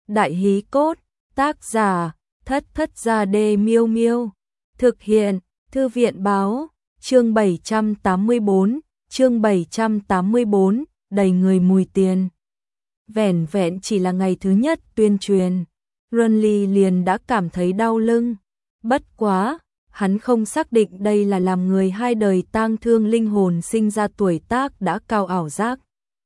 Đại hí cốt, tác giả, Thất Thất Gia Đê Miêu Miêu. Thực hiện, Thư viện báo, chương 784, đầy người mùi tiền. Vẻn vẹn chỉ là ngày thứ nhất tuyên truyền, Runly liền đã cảm thấy đau lưng. Bất quá, hắn không xác định đây là làm người hai đời tang thương linh hồn sinh ra tuổi tác đã cao ảo giác,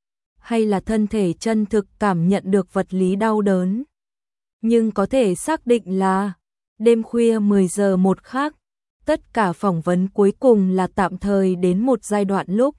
hay là thân thể chân thực cảm nhận được vật lý đau đớn. Nhưng có thể xác định là, đêm khuya 10 giờ một khắc, tất cả phỏng vấn cuối cùng là tạm thời đến một giai đoạn lúc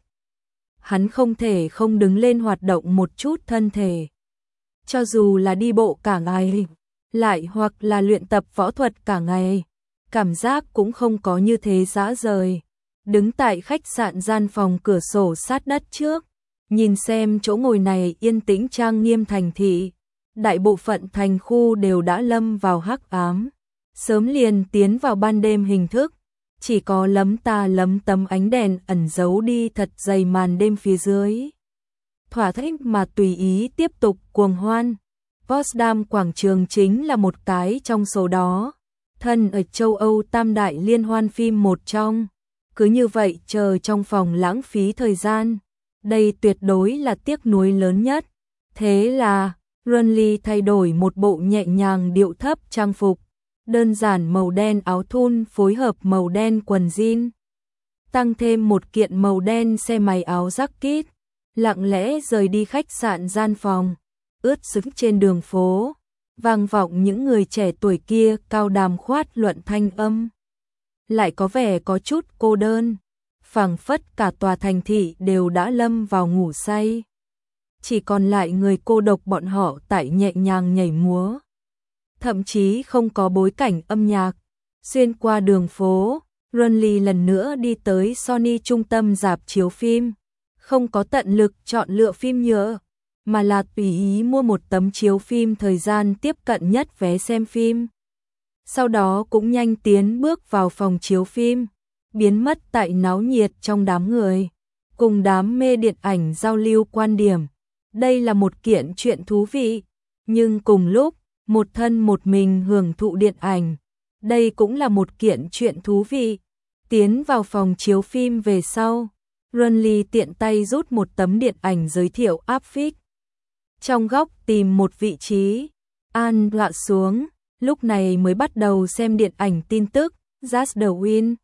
hắn không thể không đứng lên hoạt động một chút thân thể. Cho dù là đi bộ cả ngày, lại hoặc là luyện tập võ thuật cả ngày, cảm giác cũng không có như thế dã rời. Đứng tại khách sạn gian phòng cửa sổ sát đất trước, nhìn xem chỗ ngồi này yên tĩnh trang nghiêm thành thị, đại bộ phận thành khu đều đã lâm vào hắc ám, sớm liền tiến vào ban đêm hình thức, chỉ có lấm ta lấm tấm ánh đèn ẩn giấu đi thật dày màn đêm phía dưới. Thỏa thích mà tùy ý tiếp tục cuồng hoan. Potsdam quảng trường chính là một cái trong số đó, thân ở châu Âu tam đại liên hoan phim một trong. Cứ như vậy chờ trong phòng lãng phí thời gian, đây tuyệt đối là tiếc nuối lớn nhất. Thế là, Runly thay đổi một bộ nhẹ nhàng điệu thấp trang phục, đơn giản màu đen áo thun phối hợp màu đen quần jean, tăng thêm một kiện màu đen xe máy áo jacket, lặng lẽ rời đi khách sạn gian phòng, ướt sũng trên đường phố, vang vọng những người trẻ tuổi kia cao đàm khoát luận thanh âm. Lại có vẻ có chút cô đơn, phảng phất cả tòa thành thị đều đã lâm vào ngủ say. Chỉ còn lại người cô độc bọn họ tại nhẹ nhàng nhảy múa. Thậm chí không có bối cảnh âm nhạc. Xuyên qua đường phố, Runly lần nữa đi tới Sony trung tâm rạp chiếu phim. Không có tận lực chọn lựa phim nhựa, mà là tùy ý mua một tấm chiếu phim thời gian tiếp cận nhất vé xem phim. Sau đó cũng nhanh tiến bước vào phòng chiếu phim, biến mất tại náo nhiệt trong đám người, cùng đám mê điện ảnh giao lưu quan điểm. Đây là một kiện chuyện thú vị, nhưng cùng lúc, một thân một mình hưởng thụ điện ảnh. Đây cũng là một kiện chuyện thú vị. Tiến vào phòng chiếu phim về sau, Runly tiện tay rút một tấm điện ảnh giới thiệu áp phích. Trong góc tìm một vị trí, an lạ xuống, lúc này mới bắt đầu xem điện ảnh tin tức, Just the Wind.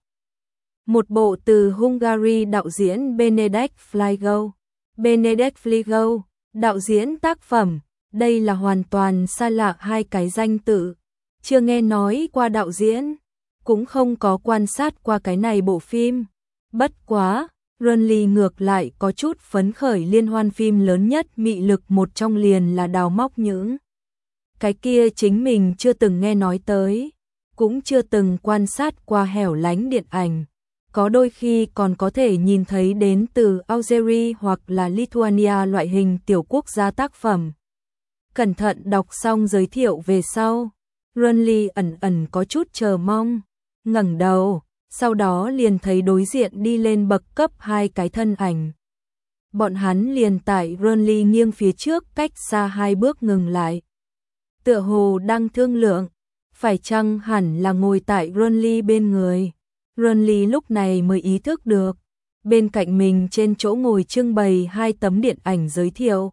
Một bộ từ Hungary đạo diễn Benedek Fligo. Benedek Fligo, đạo diễn tác phẩm, đây là hoàn toàn xa lạ hai cái danh tự. Chưa nghe nói qua đạo diễn, cũng không có quan sát qua cái này bộ phim. Bất quá, Runly ngược lại có chút phấn khởi. Liên hoan phim lớn nhất mị lực một trong liền là đào móc những cái kia chính mình chưa từng nghe nói tới, cũng chưa từng quan sát qua hẻo lánh điện ảnh. Có đôi khi còn có thể nhìn thấy đến từ Algeria hoặc là Lithuania loại hình tiểu quốc gia tác phẩm. Cẩn thận đọc xong giới thiệu về sau, Runly ẩn ẩn có chút chờ mong, ngẩng đầu, sau đó liền thấy đối diện đi lên bậc cấp hai cái thân ảnh. Bọn hắn liền tại Runly nghiêng phía trước cách xa 2 bước ngừng lại. Tựa hồ đang thương lượng, phải chăng hẳn là ngồi tại Runly bên người. Runly lúc này mới ý thức được, bên cạnh mình trên chỗ ngồi trưng bày 2 tấm điện ảnh giới thiệu.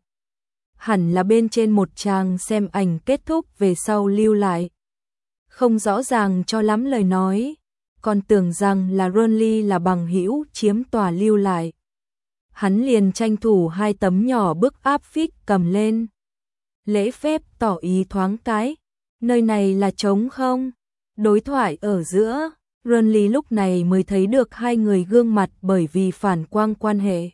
Hẳn là bên trên một trang xem ảnh kết thúc về sau lưu lại. Không rõ ràng cho lắm lời nói, còn tưởng rằng là Runly là bằng hữu chiếm tòa lưu lại. Hắn liền tranh thủ 2 tấm nhỏ bức áp phích cầm lên. Lễ phép tỏ ý thoáng cái, nơi này là trống không? Đối thoại ở giữa, Runly lúc này mới thấy được 2 người gương mặt bởi vì phản quang quan hệ.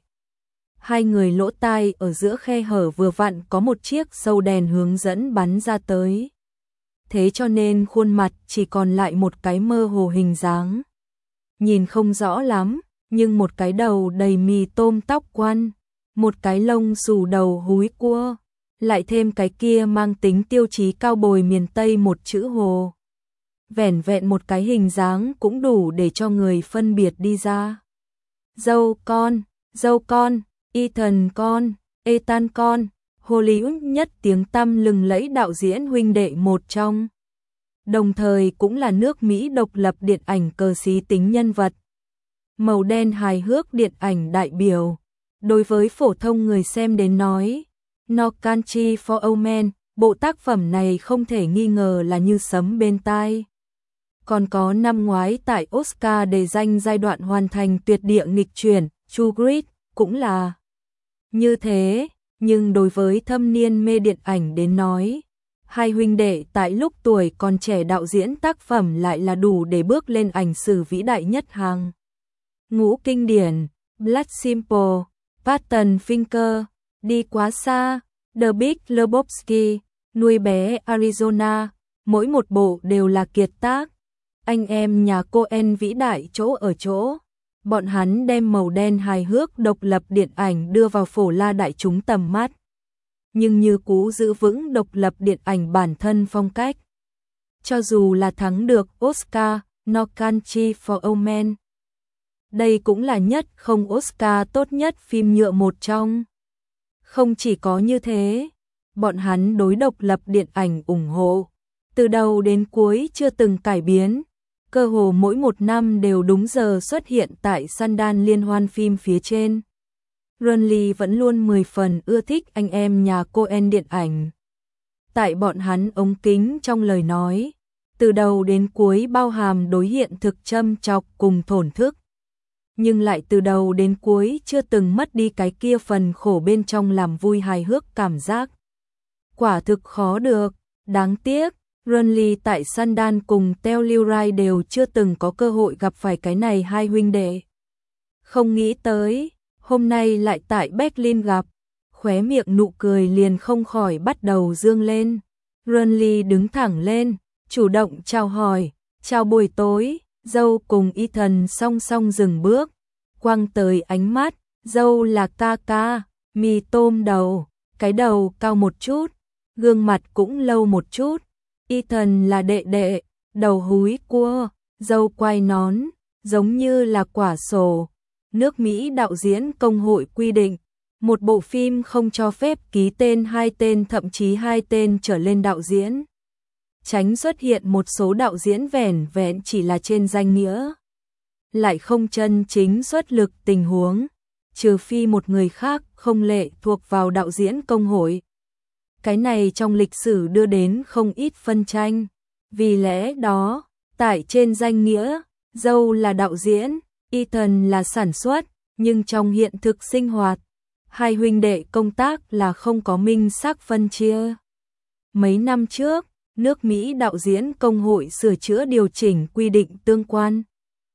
2 người lỗ tai ở giữa khe hở vừa vặn có một chiếc sâu đèn hướng dẫn bắn ra tới. Thế cho nên khuôn mặt chỉ còn lại một cái mơ hồ hình dáng. Nhìn không rõ lắm, nhưng một cái đầu đầy mì tôm tóc quăn, một cái lông xù đầu húi cua, lại thêm cái kia mang tính tiêu chí cao bồi miền Tây một chữ hồ. Vẻn vẹn một cái hình dáng cũng đủ để cho người phân biệt đi ra. Dâu con, Ethan con, Hollywood nhất tiếng tăm lừng lẫy đạo diễn huynh đệ một trong. Đồng thời cũng là nước Mỹ độc lập điện ảnh cờ xí tính nhân vật. Màu đen hài hước điện ảnh đại biểu. Đối với phổ thông người xem đến nói, No Country for Old Men, bộ tác phẩm này không thể nghi ngờ là như sấm bên tai. Còn có năm ngoái tại Oscar đề danh giai đoạn hoàn thành tuyệt địa nghịch chuyển, True Grit, cũng là như thế, nhưng đối với thâm niên mê điện ảnh đến nói, hai huynh đệ tại lúc tuổi còn trẻ đạo diễn tác phẩm lại là đủ để bước lên ảnh sử vĩ đại nhất hàng ngũ kinh điển. Blood Simple, Patton Finger, Đi quá xa, The Big Lebowski, Nuôi bé Arizona, mỗi một bộ đều là kiệt tác. Anh em nhà Coen vĩ đại chỗ ở chỗ, bọn hắn đem màu đen hài hước độc lập điện ảnh đưa vào phổ la đại chúng tầm mắt, nhưng như cũ giữ vững độc lập điện ảnh bản thân phong cách. Cho dù là thắng được Oscar, No Country for Old Men, đây cũng là nhất không Oscar tốt nhất phim nhựa một trong. Không chỉ có như thế, bọn hắn đối độc lập điện ảnh ủng hộ, từ đầu đến cuối chưa từng cải biến, cơ hồ mỗi một năm đều đúng giờ xuất hiện tại Sundance liên hoan phim phía trên. Ron Lee vẫn luôn 10 phần ưa thích anh em nhà Coen điện ảnh. Tại bọn hắn ống kính trong lời nói, từ đầu đến cuối bao hàm đối hiện thực châm chọc cùng thổn thức, nhưng lại từ đầu đến cuối chưa từng mất đi cái kia phần khổ bên trong làm vui hài hước cảm giác. Quả thực khó được, đáng tiếc, Ron Lee tại Sundance cùng Telluride đều chưa từng có cơ hội gặp phải cái này hai huynh đệ. Không nghĩ tới, hôm nay lại tại Berlin gặp, khóe miệng nụ cười liền không khỏi bắt đầu dương lên. Ron Lee đứng thẳng lên, chủ động chào hỏi, chào buổi tối. Dâu cùng Ethan song song dừng bước, quăng tới ánh mắt, dâu là ca ca, mì tôm đầu, cái đầu cao một chút, gương mặt cũng lâu một chút. Ethan là đệ đệ, đầu húi cua, dâu quai nón, giống như là quả sổ. Nước Mỹ đạo diễn công hội quy định, một bộ phim không cho phép ký tên hai tên thậm chí hai tên trở lên đạo diễn. Tránh xuất hiện một số đạo diễn vẻn vẹn chỉ là trên danh nghĩa, lại không chân chính xuất lực tình huống, trừ phi một người khác không lệ thuộc vào đạo diễn công hội. Cái này trong lịch sử đưa đến không ít phân tranh, vì lẽ đó, tại trên danh nghĩa, dâu là đạo diễn, Ethan là sản xuất, nhưng trong hiện thực sinh hoạt, hai huynh đệ công tác là không có minh xác phân chia. Mấy năm trước, nước Mỹ đạo diễn công hội sửa chữa điều chỉnh quy định tương quan.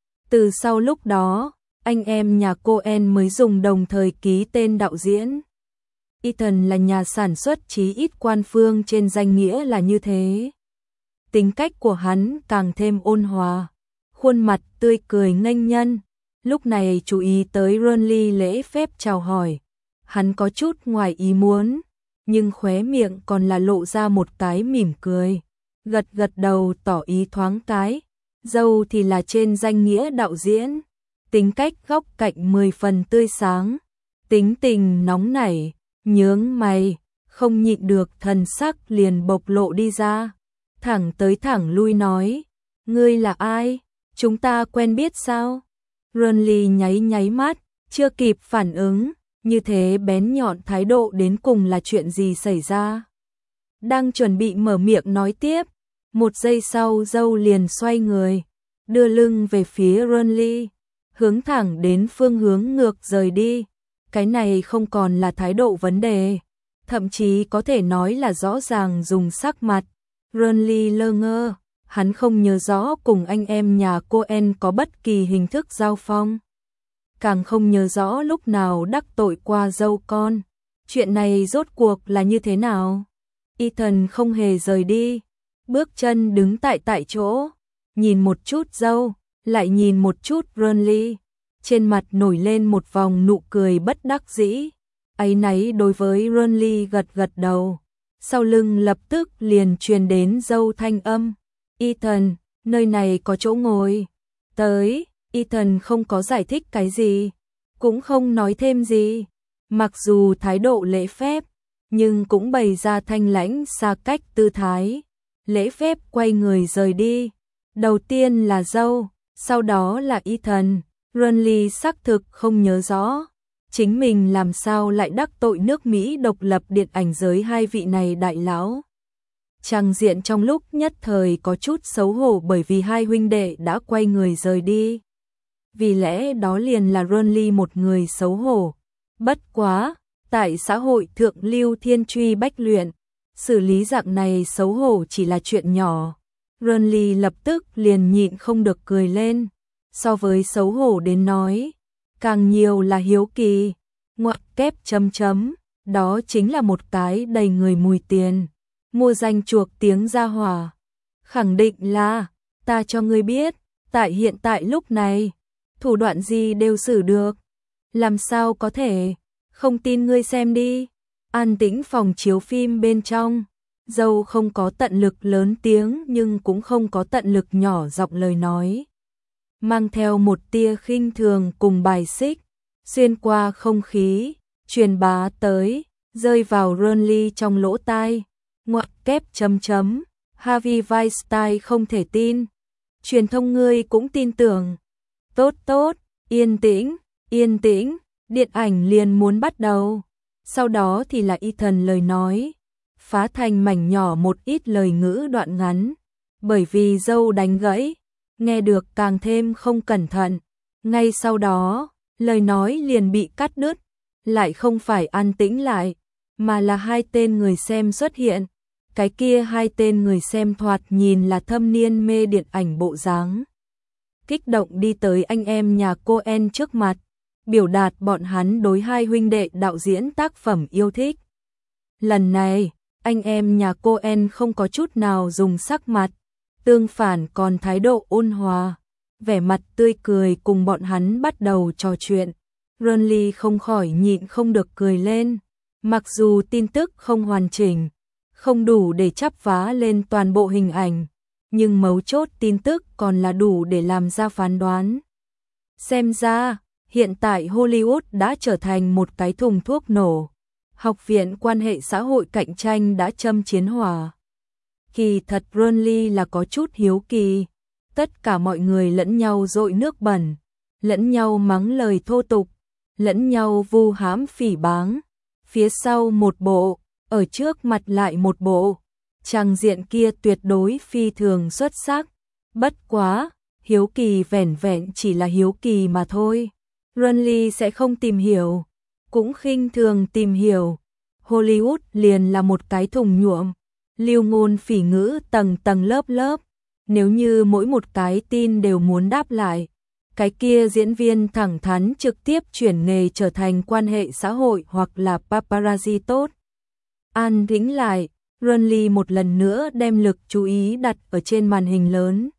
Từ sau lúc đó, anh em nhà Coen mới dùng đồng thời ký tên đạo diễn. Ethan là nhà sản xuất, chí ít quan phương trên danh nghĩa là như thế. Tính cách của hắn càng thêm ôn hòa, khuôn mặt tươi cười nghênh nhân. Lúc này chú ý tới Ron Lee lễ phép chào hỏi, hắn có chút ngoài ý muốn, nhưng khóe miệng còn là lộ ra một cái mỉm cười, gật gật đầu tỏ ý thoáng cái. Dâu thì là trên danh nghĩa đạo diễn, tính cách góc cạnh 10 phần tươi sáng, tính tình nóng nảy, nhướng mày, không nhịn được thần sắc liền bộc lộ đi ra, thẳng tới thẳng lui nói, ngươi là ai, chúng ta quen biết sao? Ron Lee nháy nháy mắt, chưa kịp phản ứng, như thế bén nhọn thái độ đến cùng là chuyện gì xảy ra? Đang chuẩn bị mở miệng nói tiếp, một giây sau dâu liền xoay người, đưa lưng về phía Ron Lee, hướng thẳng đến phương hướng ngược rời đi. Cái này không còn là thái độ vấn đề, thậm chí có thể nói là rõ ràng dùng sắc mặt. Ron Lee lơ ngơ, hắn không nhớ rõ cùng anh em nhà Coen có bất kỳ hình thức giao phong, càng không nhớ rõ lúc nào đắc tội qua dâu con. Chuyện này rốt cuộc là như thế nào? Ethan không hề rời đi, bước chân đứng tại chỗ, nhìn một chút dâu, lại nhìn một chút Ron Lee, trên mặt nổi lên một vòng nụ cười bất đắc dĩ. Áy náy đối với Ron Lee gật gật đầu, sau lưng lập tức liền truyền đến dâu thanh âm, Ethan, nơi này có chỗ ngồi. Tới, Ethan không có giải thích cái gì, cũng không nói thêm gì, mặc dù thái độ lễ phép, nhưng cũng bày ra thanh lãnh xa cách tư thái, lễ phép quay người rời đi. Đầu tiên là dâu, sau đó là Ethan. Renly xác thực không nhớ rõ chính mình làm sao lại đắc tội nước Mỹ độc lập điện ảnh giới hai vị này đại lão. Trang diện trong lúc nhất thời có chút xấu hổ bởi vì hai huynh đệ đã quay người rời đi. Vì lẽ đó liền là Renly một người xấu hổ. Bất quá, tại xã hội thượng lưu thiên truy bách luyện, xử lý dạng này xấu hổ chỉ là chuyện nhỏ. Renly lập tức liền nhịn không được cười lên. So với xấu hổ đến nói, càng nhiều là hiếu kỳ. Ngoặc kép chấm chấm, đó chính là một cái đầy người mùi tiền. Mua danh chuộc tiếng ra hỏa. Khẳng định là, ta cho ngươi biết, tại hiện tại lúc này, thủ đoạn gì đều xử được. Làm sao có thể, không tin ngươi xem đi. An tĩnh phòng chiếu phim bên trong, dâu không có tận lực lớn tiếng nhưng cũng không có tận lực nhỏ giọng lời nói. Mang theo một tia khinh thường cùng bài xích, xuyên qua không khí, truyền bá tới, rơi vào Renly trong lỗ tai. Ngoặc kép chấm chấm, Harvey Weinstein không thể tin. Truyền thông ngươi cũng tin tưởng. Tốt tốt, yên tĩnh, điện ảnh liền muốn bắt đầu. Sau đó thì là Ethan lời nói, phá thành mảnh nhỏ một ít lời ngữ đoạn ngắn. Bởi vì dâu đánh gãy, nghe được càng thêm không cẩn thận. Ngay sau đó, lời nói liền bị cắt đứt, lại không phải an tĩnh lại, mà là hai tên người xem xuất hiện. Cái kia hai tên người xem thoạt nhìn là thâm niên mê điện ảnh bộ dáng. Kích động đi tới anh em nhà Coen trước mặt, biểu đạt bọn hắn đối hai huynh đệ đạo diễn tác phẩm yêu thích. Lần này, anh em nhà Coen không có chút nào dùng sắc mặt, tương phản còn thái độ ôn hòa, vẻ mặt tươi cười cùng bọn hắn bắt đầu trò chuyện. Renly không khỏi nhịn không được cười lên, mặc dù tin tức không hoàn chỉnh, không đủ để chắp vá lên toàn bộ hình ảnh, nhưng mấu chốt tin tức còn là đủ để làm ra phán đoán. Xem ra, hiện tại Hollywood đã trở thành một cái thùng thuốc nổ. Học viện quan hệ xã hội cạnh tranh đã châm chiến hỏa. Kỳ thật Renly là có chút hiếu kỳ. Tất cả mọi người lẫn nhau dội nước bẩn, lẫn nhau mắng lời thô tục, lẫn nhau vu hãm phỉ báng. Phía sau một bộ, ở trước mặt lại một bộ. Trang diện kia tuyệt đối phi thường xuất sắc. Bất quá, hiếu kỳ vẻn vẹn chỉ là hiếu kỳ mà thôi. Renly sẽ không tìm hiểu, cũng khinh thường tìm hiểu. Hollywood liền là một cái thùng nhuộm, lưu ngôn phỉ ngữ tầng tầng lớp lớp. Nếu như mỗi một cái tin đều muốn đáp lại, cái kia diễn viên thẳng thắn trực tiếp chuyển nghề trở thành quan hệ xã hội hoặc là paparazzi tốt. An tĩnh lại, Renly một lần nữa đem lực chú ý đặt ở trên màn hình lớn.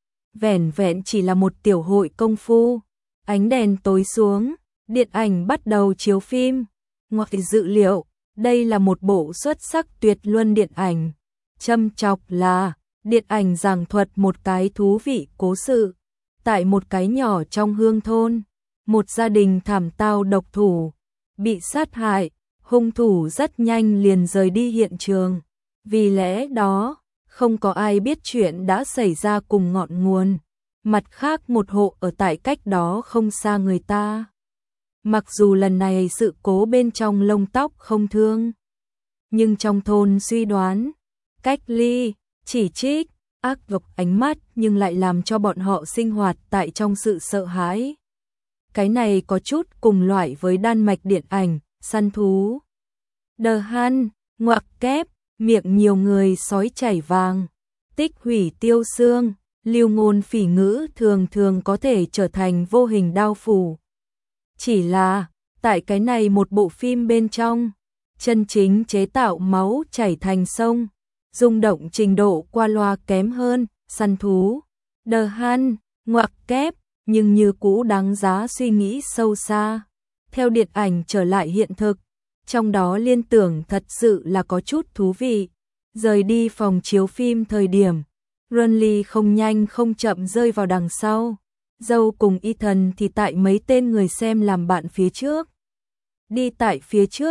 Vẻn vẹn chỉ là một tiểu hội công phu. Ánh đèn tối xuống, điện ảnh bắt đầu chiếu phim. Ngoài dự liệu, đây là một bộ xuất sắc tuyệt luân điện ảnh. Châm chọc là, điện ảnh giảng thuật một cái thú vị cố sự. Tại một cái nhỏ trong hương thôn, một gia đình thảm tao độc thủ, bị sát hại, hung thủ rất nhanh liền rời đi hiện trường. Vì lẽ đó, không có ai biết chuyện đã xảy ra cùng ngọn nguồn. Mặt khác một hộ ở tại cách đó không xa người ta. Mặc dù lần này sự cố bên trong lông tóc không thương, nhưng trong thôn suy đoán, cách ly, chỉ trích, ác độc ánh mắt nhưng lại làm cho bọn họ sinh hoạt tại trong sự sợ hãi. Cái này có chút cùng loại với Đan Mạch điện ảnh, săn thú. The Hunt, ngoặc kép, miệng nhiều người sói chảy vàng, tích hủy tiêu xương. Lưu ngôn phỉ ngữ thường thường có thể trở thành vô hình đao phủ. Chỉ là, tại cái này một bộ phim bên trong, chân chính chế tạo máu chảy thành sông, rung động trình độ qua loa kém hơn, săn thú. The Hunt, ngoặc kép, nhưng như cũ đáng giá suy nghĩ sâu xa. Theo điện ảnh trở lại hiện thực, trong đó liên tưởng thật sự là có chút thú vị. Rời đi phòng chiếu phim thời điểm, Renly không nhanh không chậm rơi vào đằng sau. Dâu cùng Ethan thì tại mấy tên người xem làm bạn phía trước. Đi tại phía trước,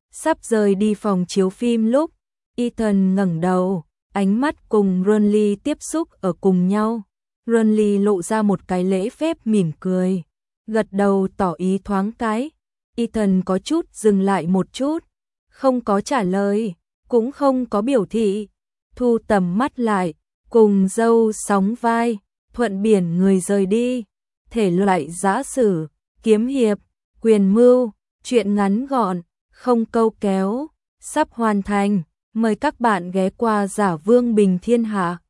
Sắp rời đi phòng chiếu phim lúc, Ethan ngẩng đầu, ánh mắt cùng Ronly tiếp xúc ở cùng nhau. Ronly lộ ra một cái lễ phép mỉm cười, gật đầu tỏ ý thoáng cái. Ethan có chút dừng lại một chút, không có trả lời, cũng không có biểu thị, thu tầm mắt lại, cùng dâu sóng vai, thuận biển người rời đi. Thể loại giã sử, kiếm hiệp, quyền mưu, truyện ngắn gọn, không câu kéo, sắp hoàn thành. Mời các bạn ghé qua Giả Vương Bình Thiên Hạ.